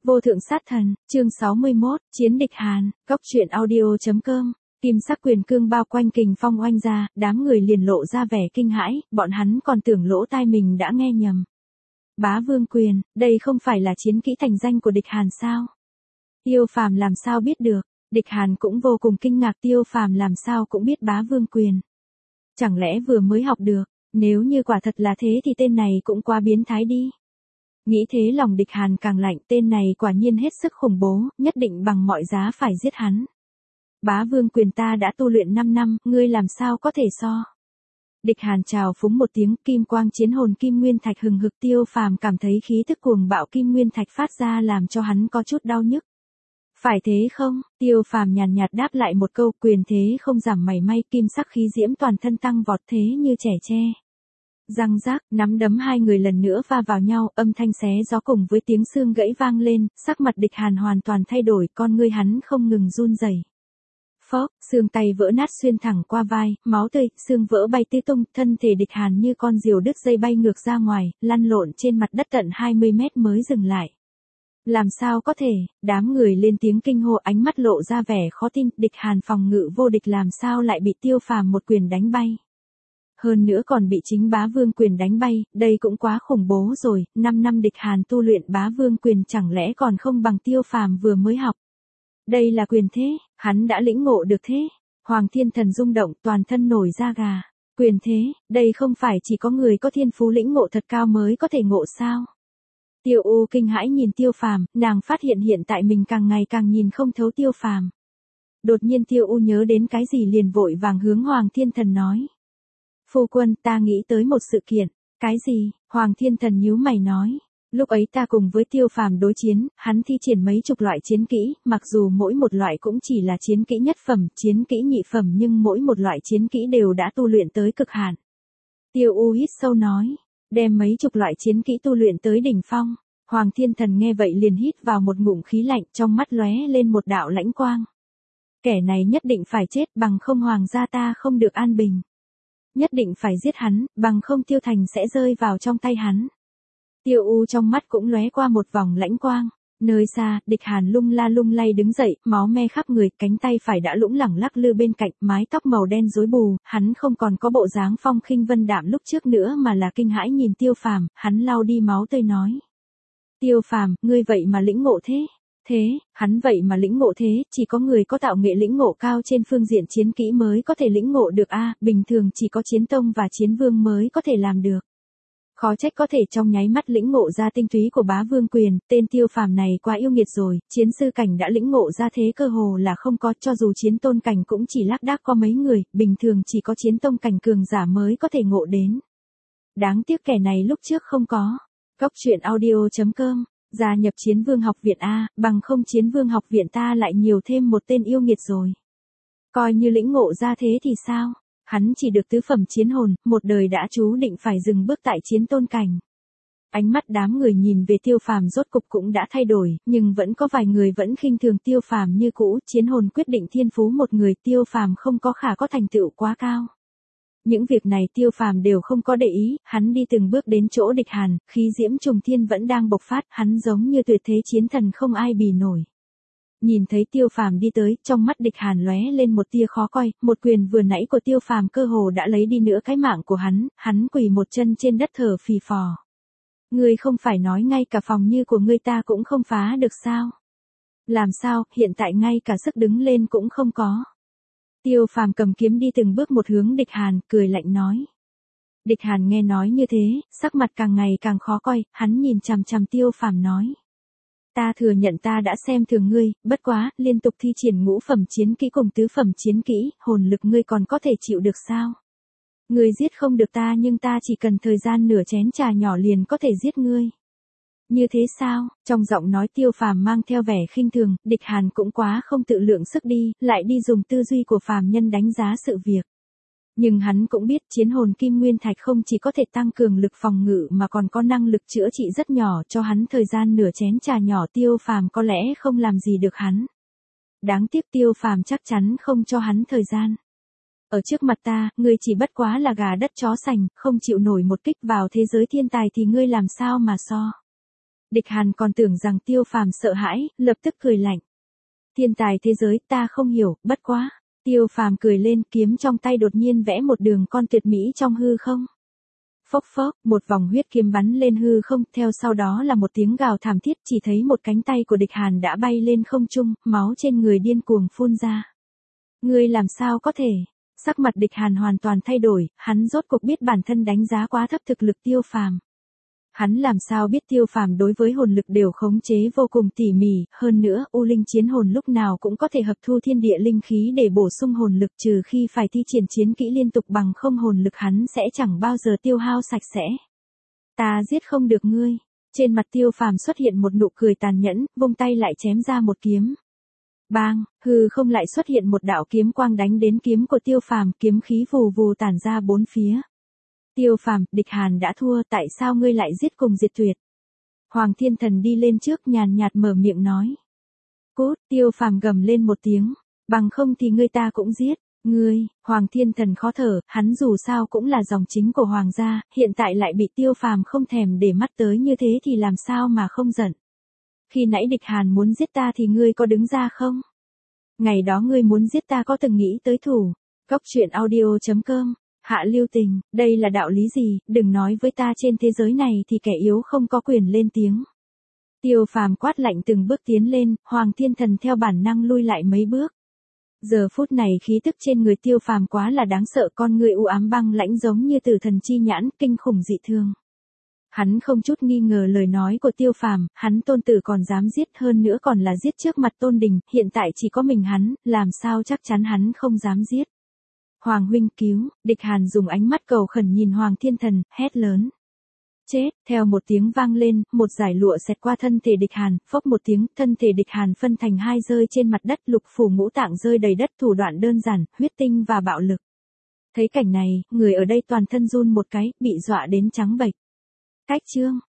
Vô thượng sát thần, chương 61, chiến địch Hàn, góc truyện audio.com. Kim sắc quyền cương bao quanh Kình Phong oanh ra, đám người liền lộ ra vẻ kinh hãi, bọn hắn còn tưởng lỗ tai mình đã nghe nhầm. Bá Vương Quyền, đây không phải là chiến kỹ thành danh của địch Hàn sao? Tiêu Phàm làm sao biết được? Địch Hàn cũng vô cùng kinh ngạc, Tiêu Phàm làm sao cũng biết Bá Vương Quyền. Chẳng lẽ vừa mới học được, nếu như quả thật là thế thì tên này cũng quá biến thái đi. Nghĩ thế lòng địch Hàn càng lạnh, tên này quả nhiên hết sức khủng bố, nhất định bằng mọi giá phải giết hắn. Bá Vương Quyền ta đã tu luyện 5 năm, ngươi làm sao có thể so. Địch Hàn trào phúng một tiếng, kim quang chiến hồn kim nguyên thạch hừng hực. Tiêu Phàm cảm thấy khí thức cuồng bạo kim nguyên thạch phát ra làm cho hắn có chút đau nhức. Phải thế không? Tiêu Phàm nhàn nhạt đáp lại một câu, quyền thế không giảm mảy may, kim sắc khí diễm toàn thân tăng vọt thế như trẻ tre. Răng rác, nắm đấm hai người lần nữa va vào nhau, âm thanh xé gió cùng với tiếng xương gãy vang lên, sắc mặt địch Hàn hoàn toàn thay đổi, con ngươi hắn không ngừng run rẩy. Phốc, xương tay vỡ nát xuyên thẳng qua vai, máu tươi, xương vỡ bay tứ tung, thân thể địch Hàn như con diều đứt dây bay ngược ra ngoài, lăn lộn trên mặt đất tận 20 mét mới dừng lại. Làm sao có thể, đám người lên tiếng kinh hô, ánh mắt lộ ra vẻ khó tin, địch Hàn phòng ngự vô địch làm sao lại bị Tiêu Phàm một quyền đánh bay. Hơn nữa còn bị chính Bá Vương Quyền đánh bay, đây cũng quá khủng bố rồi, 5 năm địch Hàn tu luyện Bá Vương Quyền chẳng lẽ còn không bằng Tiêu Phàm vừa mới học. Đây là quyền thế, hắn đã lĩnh ngộ được thế. Hoàng Thiên Thần rung động, toàn thân nổi da gà. Quyền thế, đây không phải chỉ có người có thiên phú lĩnh ngộ thật cao mới có thể ngộ sao. Tiêu U kinh hãi nhìn Tiêu Phàm, nàng phát hiện hiện tại mình càng ngày càng nhìn không thấu Tiêu Phàm. Đột nhiên Tiêu U nhớ đến cái gì liền vội vàng hướng Hoàng Thiên Thần nói. Phu quân, ta nghĩ tới một sự kiện. Cái gì? Hoàng Thiên Thần nhíu mày nói. Lúc ấy ta cùng với Tiêu Phàm đối chiến, hắn thi triển mấy chục loại chiến kỹ, mặc dù mỗi một loại cũng chỉ là chiến kỹ nhất phẩm, chiến kỹ nhị phẩm nhưng mỗi một loại chiến kỹ đều đã tu luyện tới cực hạn. Tiêu U hít sâu nói, đem mấy chục loại chiến kỹ tu luyện tới đỉnh phong. Hoàng Thiên Thần nghe vậy liền hít vào một ngụm khí lạnh, trong mắt lóe lên một đạo lãnh quang. Kẻ này nhất định phải chết, bằng không hoàng gia ta không được an bình. Nhất định phải giết hắn, bằng không Tiêu Thành sẽ rơi vào trong tay hắn. Tiêu U trong mắt cũng lóe qua một vòng lãnh quang. Nơi xa, địch Hàn lung la lung lay đứng dậy, máu me khắp người, cánh tay phải đã lủng lẳng lắc lư bên cạnh, mái tóc màu đen rối bù, hắn không còn có bộ dáng phong khinh vân đạm lúc trước nữa mà là kinh hãi nhìn Tiêu Phàm, hắn lau đi máu tươi nói. Tiêu Phàm, ngươi vậy mà lĩnh ngộ thế? Thế, hắn vậy mà lĩnh ngộ thế, chỉ có người có tạo nghệ lĩnh ngộ cao trên phương diện chiến kỹ mới có thể lĩnh ngộ được a, bình thường chỉ có chiến tông và chiến vương mới có thể làm được. Khó trách có thể trong nháy mắt lĩnh ngộ ra tinh túy của Bá Vương Quyền, tên Tiêu Phàm này quá yêu nghiệt rồi, chiến sư cảnh đã lĩnh ngộ ra thế cơ hồ là không có, cho dù chiến tôn cảnh cũng chỉ lác đác có mấy người, bình thường chỉ có chiến tông cảnh cường giả mới có thể ngộ đến. Đáng tiếc kẻ này lúc trước không có. Góc truyện audio.com, gia nhập Chiến Vương học viện A, bằng không Chiến Vương học viện ta lại nhiều thêm một tên yêu nghiệt rồi. Coi như lĩnh ngộ ra thế thì sao? Hắn chỉ được tứ phẩm chiến hồn, một đời đã chú định phải dừng bước tại chiến tôn cảnh. Ánh mắt đám người nhìn về Tiêu Phàm rốt cục cũng đã thay đổi, nhưng vẫn có vài người vẫn khinh thường Tiêu Phàm như cũ, chiến hồn quyết định thiên phú một người, Tiêu Phàm không có khả có thành tựu quá cao. Những việc này Tiêu Phàm đều không có để ý, hắn đi từng bước đến chỗ địch Hàn, khí diễm trùng thiên vẫn đang bộc phát, hắn giống như tuyệt thế chiến thần không ai bì nổi. Nhìn thấy Tiêu Phàm đi tới, trong mắt địch Hàn lóe lên một tia khó coi, một quyền vừa nãy của Tiêu Phàm cơ hồ đã lấy đi nữa cái mạng của hắn quỳ một chân trên đất thở phì phò. Ngươi không phải nói ngay cả phòng như của ngươi ta cũng không phá được sao? Làm sao, hiện tại ngay cả sức đứng lên cũng không có. Tiêu Phàm cầm kiếm đi từng bước một hướng địch Hàn, cười lạnh nói. Địch Hàn nghe nói như thế, sắc mặt càng ngày càng khó coi, hắn nhìn chằm chằm Tiêu Phàm nói. Ta thừa nhận ta đã xem thường ngươi, bất quá, liên tục thi triển ngũ phẩm chiến kỹ cùng tứ phẩm chiến kỹ, hồn lực ngươi còn có thể chịu được sao? Ngươi giết không được ta nhưng ta chỉ cần thời gian nửa chén trà nhỏ liền có thể giết ngươi. Như thế sao? Trong giọng nói Tiêu Phàm mang theo vẻ khinh thường, địch Hàn cũng quá không tự lượng sức đi, lại đi dùng tư duy của phàm nhân đánh giá sự việc. Nhưng hắn cũng biết chiến hồn kim nguyên thạch không chỉ có thể tăng cường lực phòng ngự mà còn có năng lực chữa trị rất nhỏ, cho hắn thời gian nửa chén trà nhỏ Tiêu Phàm có lẽ không làm gì được hắn. Đáng tiếc Tiêu Phàm chắc chắn không cho hắn thời gian. Ở trước mặt ta, ngươi chỉ bất quá là gà đất chó sành, không chịu nổi một kích vào thế giới thiên tài thì ngươi làm sao mà so. Địch Hàn còn tưởng rằng Tiêu Phàm sợ hãi, lập tức cười lạnh. Thiên tài thế giới ta không hiểu, bất quá. Tiêu Phàm cười lên, kiếm trong tay đột nhiên vẽ một đường con tuyệt mỹ trong hư không. Phốc phốc, một vòng huyết kiếm bắn lên hư không, theo sau đó là một tiếng gào thảm thiết, chỉ thấy một cánh tay của Địch Hàn đã bay lên không trung, máu trên người điên cuồng phun ra. Ngươi làm sao có thể? Sắc mặt Địch Hàn hoàn toàn thay đổi, hắn rốt cuộc biết bản thân đánh giá quá thấp thực lực Tiêu Phàm. Hắn làm sao biết Tiêu Phàm đối với hồn lực đều khống chế vô cùng tỉ mỉ, hơn nữa, U Linh chiến hồn lúc nào cũng có thể hấp thu thiên địa linh khí để bổ sung hồn lực, trừ khi phải thi triển chiến kỹ liên tục, bằng không hồn lực hắn sẽ chẳng bao giờ tiêu hao sạch sẽ. Ta giết không được ngươi. Trên mặt Tiêu Phàm xuất hiện một nụ cười tàn nhẫn, vung tay lại chém ra một kiếm. Bang, hư không lại xuất hiện một đạo kiếm quang đánh đến kiếm của Tiêu Phàm, kiếm khí vù vù tản ra bốn phía. Tiêu Phàm, Địch Hàn đã thua, tại sao ngươi lại giết cùng diệt tuyệt? Hoàng Thiên Thần đi lên trước nhàn nhạt mở miệng nói. Cút, Tiêu Phàm gầm lên một tiếng, bằng không thì ngươi ta cũng giết. Ngươi, Hoàng Thiên Thần khó thở, hắn dù sao cũng là dòng chính của Hoàng gia, hiện tại lại bị Tiêu Phàm không thèm để mắt tới như thế thì làm sao mà không giận. Khi nãy Địch Hàn muốn giết ta thì ngươi có đứng ra không? Ngày đó ngươi muốn giết ta có từng nghĩ tới thủ. Cóc truyện audio.com. Hạ Lưu Tình, đây là đạo lý gì, đừng nói với ta trên thế giới này thì kẻ yếu không có quyền lên tiếng. Tiêu Phàm quát lạnh từng bước tiến lên, Hoàng Thiên Thần theo bản năng lui lại mấy bước. Giờ phút này khí tức trên người Tiêu Phàm quá là đáng sợ, con người u ám băng lãnh giống như tử thần chi nhãn, kinh khủng dị thương. Hắn không chút nghi ngờ lời nói của Tiêu Phàm, hắn tôn tử còn dám giết, hơn nữa còn là giết trước mặt Tôn Đình, hiện tại chỉ có mình hắn, làm sao chắc chắn hắn không dám giết. Hoàng huynh cứu, Địch Hàn dùng ánh mắt cầu khẩn nhìn Hoàng Thiên Thần, hét lớn. Chết, theo một tiếng vang lên, một dải lụa xẹt qua thân thể Địch Hàn, phốc một tiếng, thân thể Địch Hàn phân thành hai rơi trên mặt đất, lục phủ ngũ tạng rơi đầy đất, thủ đoạn đơn giản, huyết tinh và bạo lực. Thấy cảnh này, người ở đây toàn thân run một cái, bị dọa đến trắng bệch. Cách chương.